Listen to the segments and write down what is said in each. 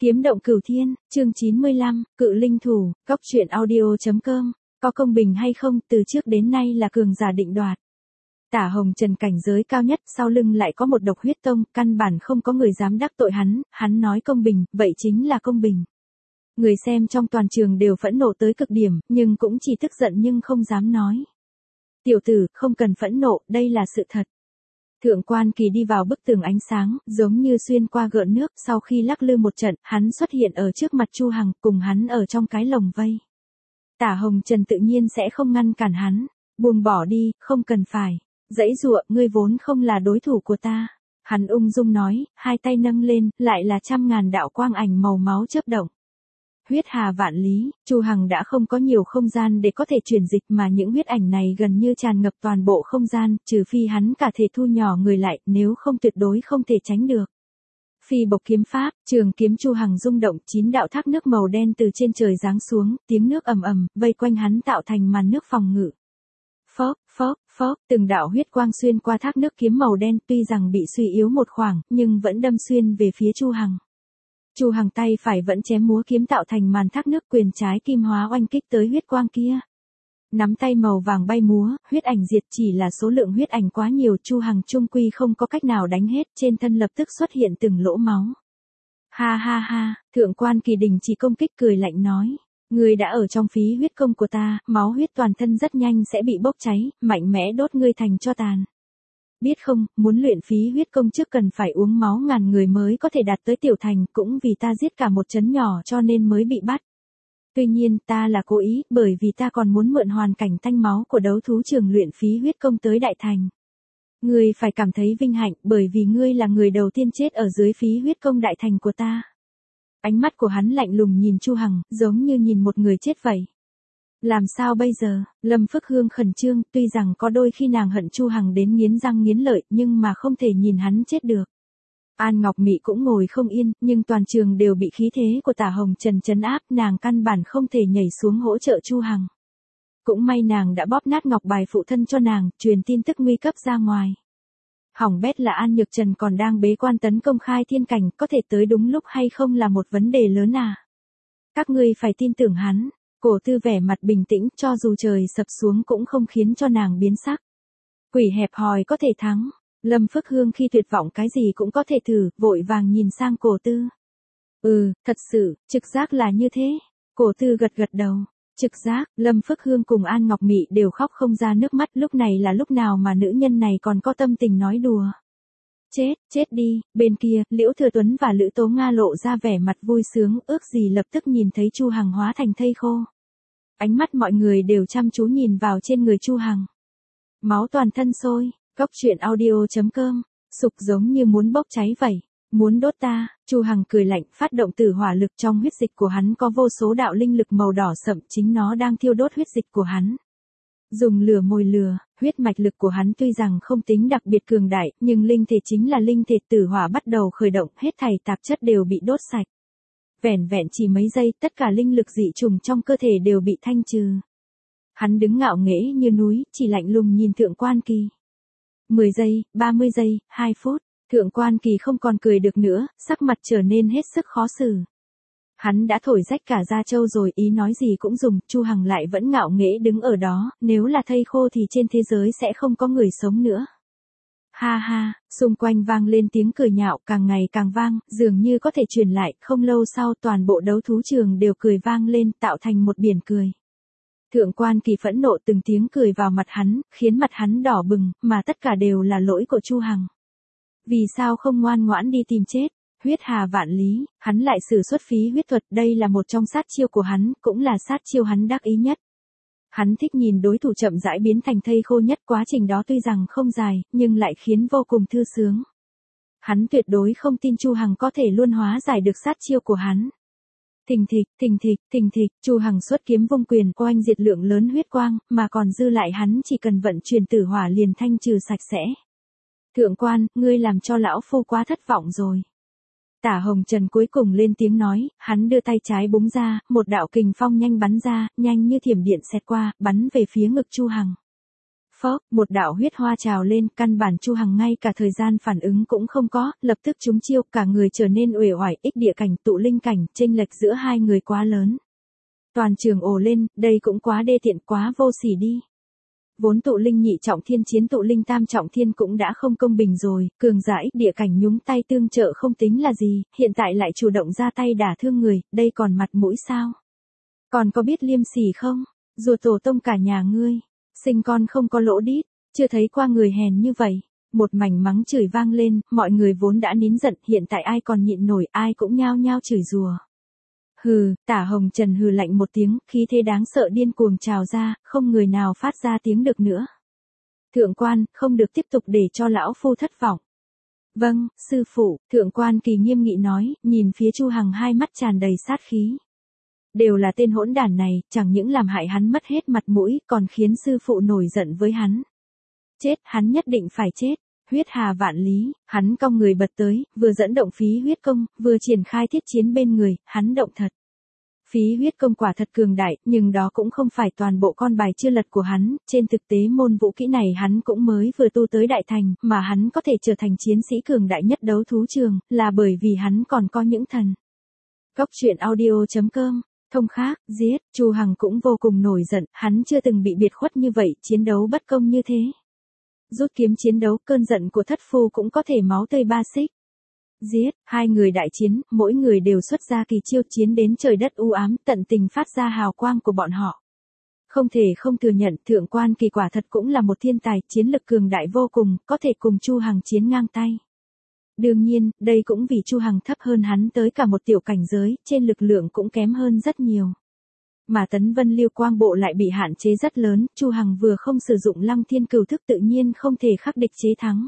Kiếm động cửu thiên, chương 95, cự linh thủ, cóc truyện audio.com, có công bình hay không từ trước đến nay là cường giả định đoạt. Tả Hồng Trần cảnh giới cao nhất, sau lưng lại có một độc huyết tông, căn bản không có người dám đắc tội hắn nói công bình, vậy chính là công bình. Người xem trong toàn trường đều phẫn nộ tới cực điểm, nhưng cũng chỉ tức giận nhưng không dám nói. Tiểu tử, không cần phẫn nộ, đây là sự thật. Thượng Quan Kỳ đi vào bức tường ánh sáng, giống như xuyên qua gợn nước, sau khi lắc lư một trận, hắn xuất hiện ở trước mặt Chu Hằng, cùng hắn ở trong cái lồng vây. Tả Hồng Trần tự nhiên sẽ không ngăn cản hắn, buông bỏ đi, không cần phải. Dãy dụa, ngươi vốn không là đối thủ của ta. Hắn ung dung nói, hai tay nâng lên, lại là 100.000 đạo quang ảnh màu máu chớp động. Huyết hà vạn lý, Chu Hằng đã không có nhiều không gian để có thể chuyển dịch mà những huyết ảnh này gần như tràn ngập toàn bộ không gian, trừ phi hắn cả thể thu nhỏ người lại, nếu không tuyệt đối không thể tránh được. Phi bộc kiếm pháp, trường kiếm Chu Hằng rung động, 9 đạo thác nước màu đen từ trên trời giáng xuống, tiếng nước ầm ầm, vây quanh hắn tạo thành màn nước phòng ngự. Phốc, phốc, phốc, từng đạo huyết quang xuyên qua thác nước kiếm màu đen, tuy rằng bị suy yếu một khoảng, nhưng vẫn đâm xuyên về phía Chu Hằng. Chu Hằng tay phải vẫn chém múa kiếm tạo thành màn thác nước, quyền trái kim hóa oanh kích tới huyết quang kia. Nắm tay màu vàng bay múa, huyết ảnh diệt, chỉ là số lượng huyết ảnh quá nhiều, Chu Hằng chung quy không có cách nào đánh hết, trên thân lập tức xuất hiện từng lỗ máu. Ha ha ha, Thượng Quan Kỳ đình chỉ công kích, cười lạnh nói. Ngươi đã ở trong phí huyết công của ta, máu huyết toàn thân rất nhanh sẽ bị bốc cháy, mạnh mẽ đốt ngươi thành tro tàn. Biết không, muốn luyện phí huyết công trước cần phải uống máu ngàn người mới có thể đạt tới tiểu thành, cũng vì ta giết cả một trấn nhỏ cho nên mới bị bắt. Tuy nhiên ta là cố ý, bởi vì ta còn muốn mượn hoàn cảnh tanh máu của đấu thú trường luyện phí huyết công tới đại thành. Ngươi phải cảm thấy vinh hạnh, bởi vì ngươi là người đầu tiên chết ở dưới phí huyết công đại thành của ta. Ánh mắt của hắn lạnh lùng nhìn Chu Hằng, giống như nhìn một người chết vậy. Làm sao bây giờ? Lâm Phức Hương khẩn trương, tuy rằng có đôi khi nàng hận Chu Hằng đến nghiến răng nghiến lợi, nhưng mà không thể nhìn hắn chết được. An Ngọc Mị cũng ngồi không yên, nhưng toàn trường đều bị khí thế của Tả Hồng Trần trấn áp, nàng căn bản không thể nhảy xuống hỗ trợ Chu Hằng. Cũng may nàng đã bóp nát ngọc bài phụ thân cho nàng, truyền tin tức nguy cấp ra ngoài. Hỏng bét là An Nhược Trần còn đang bế quan tấn công khai thiên cảnh, có thể tới đúng lúc hay không là một vấn đề lớn à. Các ngươi phải tin tưởng hắn. Cổ Tư vẻ mặt bình tĩnh, cho dù trời sập xuống cũng không khiến cho nàng biến sắc. Quỷ hẹp hòi có thể thắng. Lâm Phức Hương khi tuyệt vọng cái gì cũng có thể thử, vội vàng nhìn sang Cổ Tư. Thật sự, trực giác là như thế. Cổ Tư gật gật đầu. Trực giác, Lâm Phức Hương cùng An Ngọc Mị đều khóc không ra nước mắt, lúc này là lúc nào mà nữ nhân này còn có tâm tình nói đùa. Chết đi, bên kia, Liễu Thừa Tuấn và Lữ Tố Nga lộ ra vẻ mặt vui sướng, ước gì lập tức nhìn thấy Chu Hằng hóa thành thây khô. Ánh mắt mọi người đều chăm chú nhìn vào trên người Chu Hằng. Máu toàn thân sôi, cóc truyện audio.com, sục giống như muốn bốc cháy vậy. Muốn đốt ta, Chu Hằng cười lạnh, phát động tử hỏa lực, trong huyết dịch của hắn có vô số đạo linh lực màu đỏ sậm, chính nó đang thiêu đốt huyết dịch của hắn. Dùng lửa mồi lửa, huyết mạch lực của hắn tuy rằng không tính đặc biệt cường đại, nhưng linh thể chính là linh thể, tử hỏa bắt đầu khởi động, hết thảy tạp chất đều bị đốt sạch. Vẻn vẹn chỉ mấy giây, tất cả linh lực dị trùng trong cơ thể đều bị thanh trừ. Hắn đứng ngạo nghễ như núi, chỉ lạnh lùng nhìn Thượng Quan Kỳ. 10 giây, 30 giây, 2 phút, Thượng Quan Kỳ không còn cười được nữa, sắc mặt trở nên hết sức khó xử. Hắn đã thổi rách cả da trâu rồi, ý nói gì cũng dùng, Chu Hằng lại vẫn ngạo nghễ đứng ở đó, nếu là thây khô thì trên thế giới sẽ không có người sống nữa. Ha ha, xung quanh vang lên tiếng cười nhạo, càng ngày càng vang, dường như có thể truyền lại, không lâu sau toàn bộ đấu thú trường đều cười vang lên, tạo thành một biển cười. Thượng Quan Kỳ phẫn nộ, từng tiếng cười vào mặt hắn, khiến mặt hắn đỏ bừng, mà tất cả đều là lỗi của Chu Hằng. Vì sao không ngoan ngoãn đi tìm chết? Huyết hà vạn lý, hắn lại sử xuất phí huyết thuật, đây là một trong sát chiêu của hắn, cũng là sát chiêu hắn đắc ý nhất. Hắn thích nhìn đối thủ chậm rãi biến thành thây khô nhất, quá trình đó tuy rằng không dài, nhưng lại khiến vô cùng thư sướng. Hắn tuyệt đối không tin Chu Hằng có thể luôn hóa giải được sát chiêu của hắn. Thình thịch, Chu Hằng xuất kiếm vung quyền, oanh diệt lượng lớn huyết quang, mà còn dư lại hắn chỉ cần vận chuyển tử hỏa liền thanh trừ sạch sẽ. Thượng Quan, ngươi làm cho lão phu quá thất vọng rồi. Tả Hồng Trần cuối cùng lên tiếng nói, hắn đưa tay trái búng ra, một đạo kình phong nhanh bắn ra, nhanh như thiểm điện xẹt qua, bắn về phía ngực Chu Hằng. Phốc, một đạo huyết hoa trào lên, căn bản Chu Hằng ngay cả thời gian phản ứng cũng không có, lập tức trúng chiêu, cả người trở nên uể oải, ích địa cảnh, tụ linh cảnh, chênh lệch giữa hai người quá lớn. Toàn trường ồ lên, đây cũng quá đê tiện, quá vô sỉ đi. Vốn tụ linh nhị trọng thiên chiến tụ linh tam trọng thiên cũng đã không công bình rồi, cường giả ích địa cảnh nhúng tay tương trợ không tính là gì, hiện tại lại chủ động ra tay đả thương người, đây còn mặt mũi sao? Còn có biết liêm sỉ không? Rùa tổ tông cả nhà ngươi, sinh con không có lỗ đít, chưa thấy qua người hèn như vậy. Một mảnh mắng chửi vang lên, mọi người vốn đã nín giận, hiện tại ai còn nhịn nổi, ai cũng nhao nhao chửi rủa. Hừ, Tả Hồng Trần hừ lạnh một tiếng, khí thế đáng sợ điên cuồng trào ra, không người nào phát ra tiếng được nữa. Thượng quan, không được tiếp tục để cho lão phu thất vọng. Vâng, sư phụ, thượng quan Kỳ nghiêm nghị nói, nhìn phía Chu Hằng hai mắt tràn đầy sát khí. Đều là tên hỗn đản này, chẳng những làm hại hắn mất hết mặt mũi, còn khiến sư phụ nổi giận với hắn. Chết, hắn nhất định phải chết. Huyết hà vạn lý, hắn cong người bật tới, vừa dẫn động phí huyết công, vừa triển khai thiết chiến bên người, hắn động thật. Phí huyết công quả thật cường đại, nhưng đó cũng không phải toàn bộ con bài chưa lật của hắn, trên thực tế môn vũ kỹ này hắn cũng mới vừa tu tới đại thành, mà hắn có thể trở thành chiến sĩ cường đại nhất đấu thú trường, là bởi vì hắn còn có những thần. Góc truyện audio.com, thông khác, giết, Chu Hằng cũng vô cùng nổi giận, hắn chưa từng bị biệt khuất như vậy, chiến đấu bất công như thế. Rút kiếm chiến đấu, cơn giận của thất phu cũng có thể máu tươi ba xích. Giết, hai người đại chiến, mỗi người đều xuất ra kỳ chiêu chiến đến trời đất u ám, tận tình phát ra hào quang của bọn họ. Không thể không thừa nhận, thượng quan Kỳ quả thật cũng là một thiên tài, chiến lực cường đại vô cùng, có thể cùng Chu Hằng chiến ngang tay. Đương nhiên, đây cũng vì Chu Hằng thấp hơn hắn tới cả một tiểu cảnh giới, trên lực lượng cũng kém hơn rất nhiều. Mà Tấn Vân Liêu Quang Bộ lại bị hạn chế rất lớn, Chu Hằng vừa không sử dụng Lăng Thiên Cửu Thức tự nhiên không thể khắc địch chế thắng.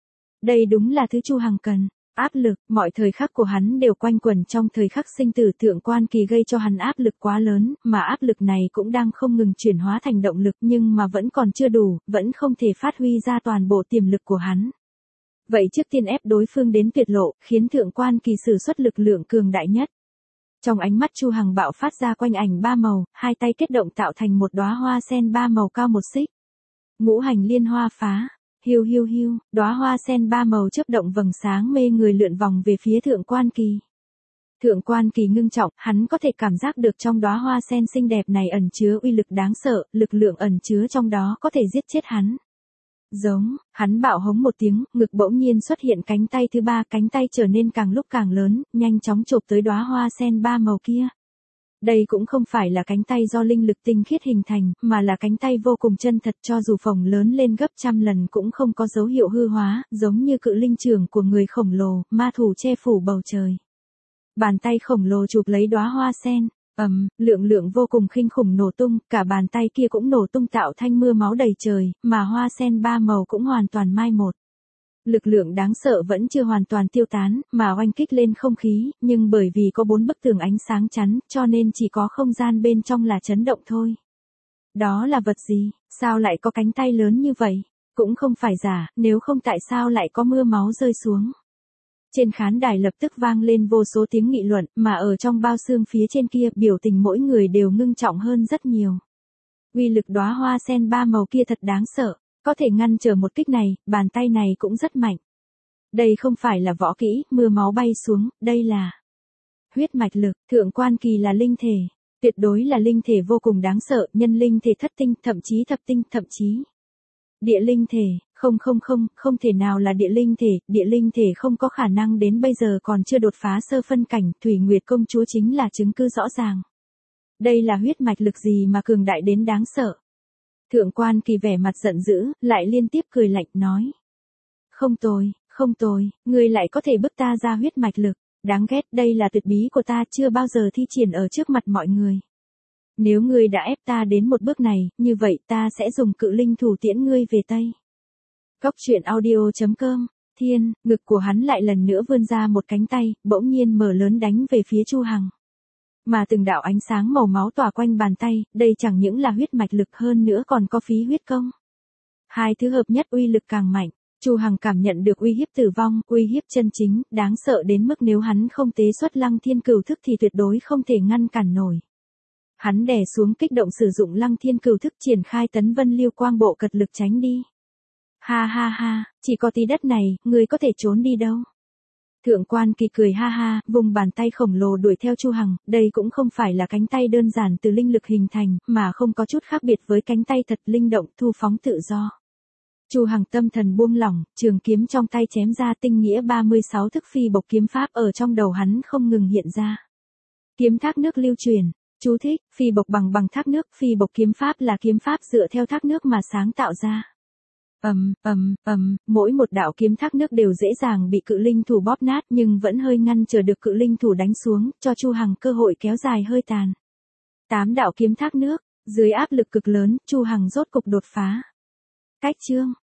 Đây đúng là thứ Chu Hằng cần. Áp lực, mọi thời khắc của hắn đều quanh quẩn trong thời khắc sinh tử, thượng quan Kỳ gây cho hắn áp lực quá lớn, mà áp lực này cũng đang không ngừng chuyển hóa thành động lực nhưng mà vẫn còn chưa đủ, vẫn không thể phát huy ra toàn bộ tiềm lực của hắn. Vậy trước tiên ép đối phương đến tuyệt lộ, khiến thượng quan Kỳ sử xuất lực lượng cường đại nhất. Trong ánh mắt Chu Hằng bạo phát ra quanh ảnh ba màu, hai tay kết động tạo thành một đóa hoa sen ba màu cao một xích. Ngũ hành liên hoa phá. Hiu hiu hiu, đóa hoa sen ba màu chớp động vầng sáng mê người lượn vòng về phía thượng quan Kỳ. Thượng quan Kỳ ngưng trọng, hắn có thể cảm giác được trong đóa hoa sen xinh đẹp này ẩn chứa uy lực đáng sợ, lực lượng ẩn chứa trong đó có thể giết chết hắn. Giống, hắn bạo hống một tiếng, ngực bỗng nhiên xuất hiện cánh tay thứ ba, cánh tay trở nên càng lúc càng lớn, nhanh chóng chộp tới đóa hoa sen ba màu kia. Đây cũng không phải là cánh tay do linh lực tinh khiết hình thành, mà là cánh tay vô cùng chân thật, cho dù phồng lớn lên gấp trăm lần cũng không có dấu hiệu hư hóa, giống như cự linh trưởng của người khổng lồ, ma thủ che phủ bầu trời. Bàn tay khổng lồ chụp lấy đóa hoa sen, lượng lượng vô cùng kinh khủng nổ tung, cả bàn tay kia cũng nổ tung tạo thành mưa máu đầy trời, mà hoa sen ba màu cũng hoàn toàn mai một. Lực lượng đáng sợ vẫn chưa hoàn toàn tiêu tán, mà oanh kích lên không khí, nhưng bởi vì có 4 bức tường ánh sáng chắn, cho nên chỉ có không gian bên trong là chấn động thôi. Đó là vật gì? Sao lại có cánh tay lớn như vậy? Cũng không phải giả, nếu không tại sao lại có mưa máu rơi xuống? Trên khán đài lập tức vang lên vô số tiếng nghị luận, mà ở trong bao xương phía trên kia, biểu tình mỗi người đều ngưng trọng hơn rất nhiều. Uy lực đóa hoa sen ba màu kia thật đáng sợ. Có thể ngăn trở một kích này, bàn tay này cũng rất mạnh. Đây không phải là võ kỹ, mưa máu bay xuống, đây là huyết mạch lực, thượng quan Kỳ là linh thể. Tuyệt đối là linh thể vô cùng đáng sợ, nhân linh thể thất tinh, thậm chí thập tinh, thậm chí địa linh thể, không thể nào là địa linh thể không có khả năng đến bây giờ còn chưa đột phá sơ phân cảnh, Thủy Nguyệt công chúa chính là chứng cứ rõ ràng. Đây là huyết mạch lực gì mà cường đại đến đáng sợ. Thượng quan Kỳ vẻ mặt giận dữ, lại liên tiếp cười lạnh nói. Không tồi, ngươi lại có thể bức ta ra huyết mạch lực, đáng ghét, đây là tuyệt bí của ta chưa bao giờ thi triển ở trước mặt mọi người. Nếu ngươi đã ép ta đến một bước này, như vậy ta sẽ dùng cự linh thủ tiễn ngươi về Tây. Góc truyện audio.com, thiên, ngực của hắn lại lần nữa vươn ra một cánh tay, bỗng nhiên mở lớn đánh về phía Chu Hằng. Mà từng đạo ánh sáng màu máu tỏa quanh bàn tay, đây chẳng những là huyết mạch lực hơn nữa còn có phí huyết công. Hai thứ hợp nhất uy lực càng mạnh, Chu Hằng cảm nhận được uy hiếp tử vong, uy hiếp chân chính, đáng sợ đến mức nếu hắn không tế xuất Lăng Thiên Cửu Thức thì tuyệt đối không thể ngăn cản nổi. Hắn đè xuống kích động sử dụng Lăng Thiên Cửu thức triển khai Tấn Vân Lưu Quang bộ cật lực tránh đi. Ha ha ha, chỉ có tí đất này, ngươi có thể trốn đi đâu? Thượng quan Kỳ cười ha ha, vùng bàn tay khổng lồ đuổi theo Chu Hằng, đây cũng không phải là cánh tay đơn giản từ linh lực hình thành, mà không có chút khác biệt với cánh tay thật linh động thu phóng tự do. Chu Hằng tâm thần buông lỏng, trường kiếm trong tay chém ra tinh nghĩa 36 thức phi bộc kiếm pháp ở trong đầu hắn không ngừng hiện ra. Kiếm thác nước lưu truyền, chú thích, phi bộc bằng thác nước, phi bộc kiếm pháp là kiếm pháp dựa theo thác nước mà sáng tạo ra. Mỗi một đạo kiếm thác nước đều dễ dàng bị cự linh thủ bóp nát nhưng vẫn hơi ngăn chờ được cự linh thủ đánh xuống, cho Chu Hằng cơ hội kéo dài hơi tàn. 8 đạo kiếm thác nước, dưới áp lực cực lớn, Chu Hằng rốt cục đột phá. Cách chương